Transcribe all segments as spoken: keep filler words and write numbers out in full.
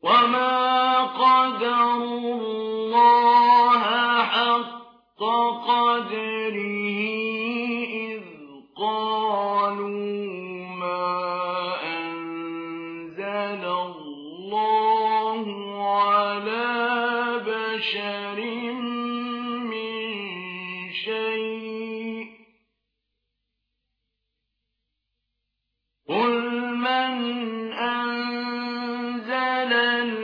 وما قدروا الله حق قدره إذ قالوا ما أنزل الله على بشر من شيء قل من أنزل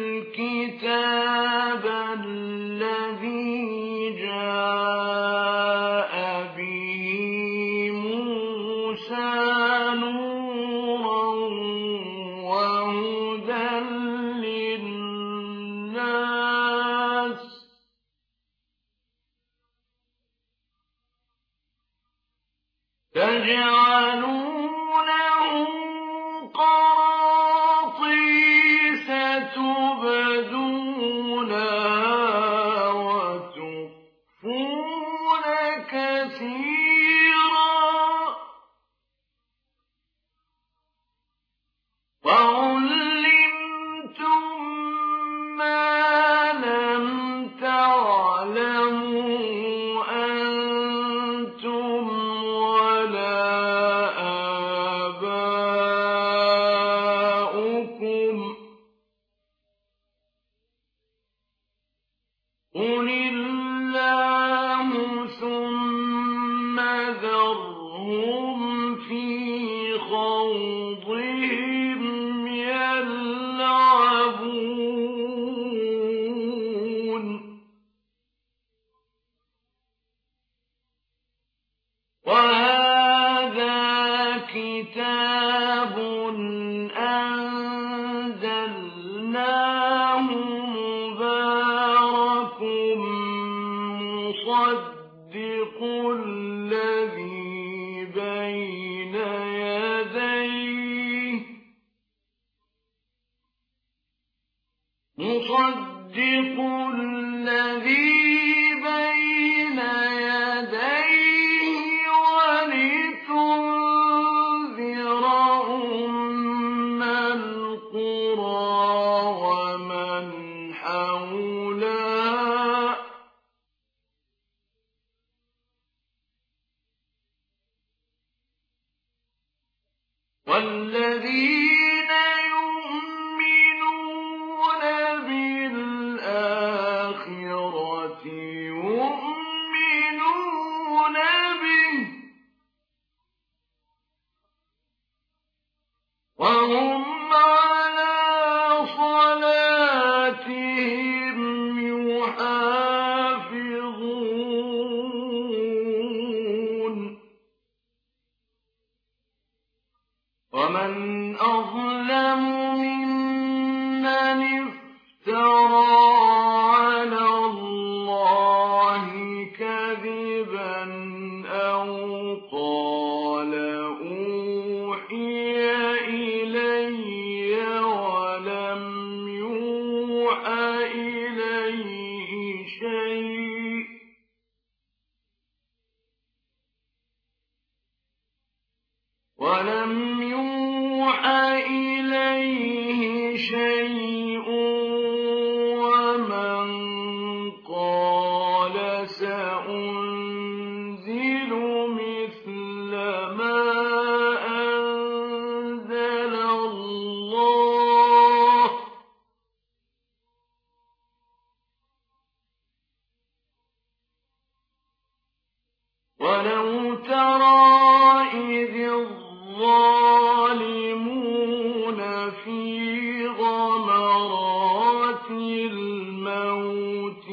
الكتاب الذي جاء به موسى نورا وهدى للناس تجعلونه قراطيس تبدونها وتخفون كثيرا وعلمتم ما لم تعلموا أنتم ولا آباؤكم قل الله ثم ذرهم في خوضهم يلعبون وهذا كتاب أنزلناه مبارك مصدق الذي بين يديه مصدق الذي بين يديه ولتنذر أم القرى ومن حولها والذين يؤمنون بالآخرة يؤمنون به وهم على صلاتهم يحافظون ومن أظلم ممن افترى على الله كذبا أو قال أوحي إلي ولم يوحى إليه شيء ولم يوحى إليه شيء ومن قال سأنزل مثل ما أنزل الله ولو ترى إذ الظالمون في غمرات الموت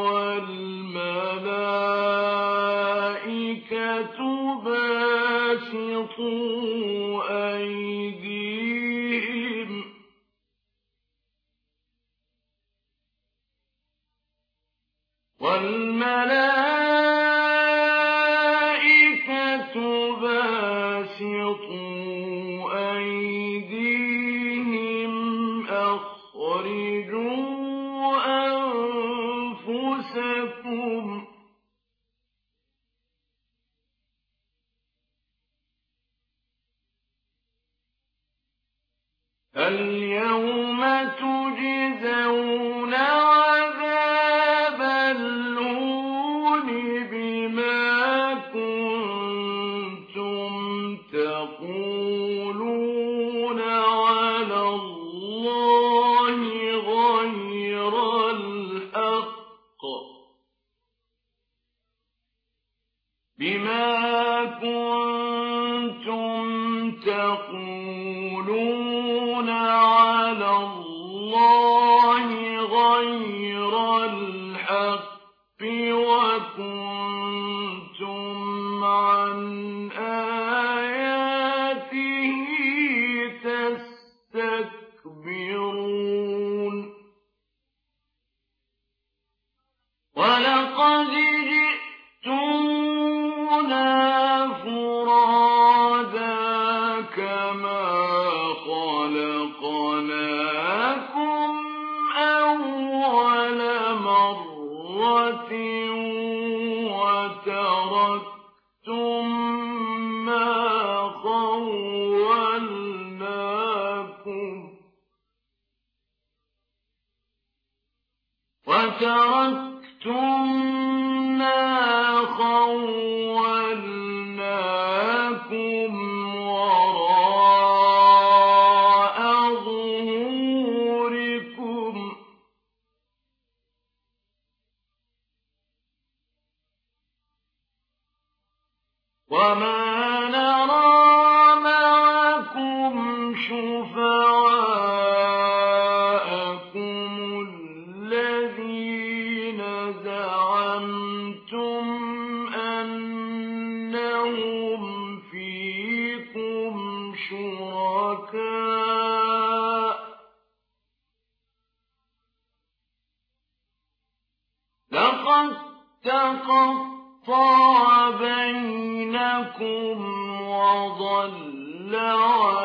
والملائكة باسطوا أيديهم والملائكة باسطوا أيديهم اليوم تجزون عذاب الهون بما كنتم تقولون على الله غير الحق بما كنتم تقولون على الله غير الحق وكنتم عن آياته تستكبرون ولقد جئتمونا فرادا كما خلقناكم أول مرة وتركتم ما خولناكم وتركتم ما خولناكم وراء ظهوركم وما نرى معكم شفعاءكم الذين زعمتم أنهم فيكم شركاء لقد تقطع بينكم وضل عنكم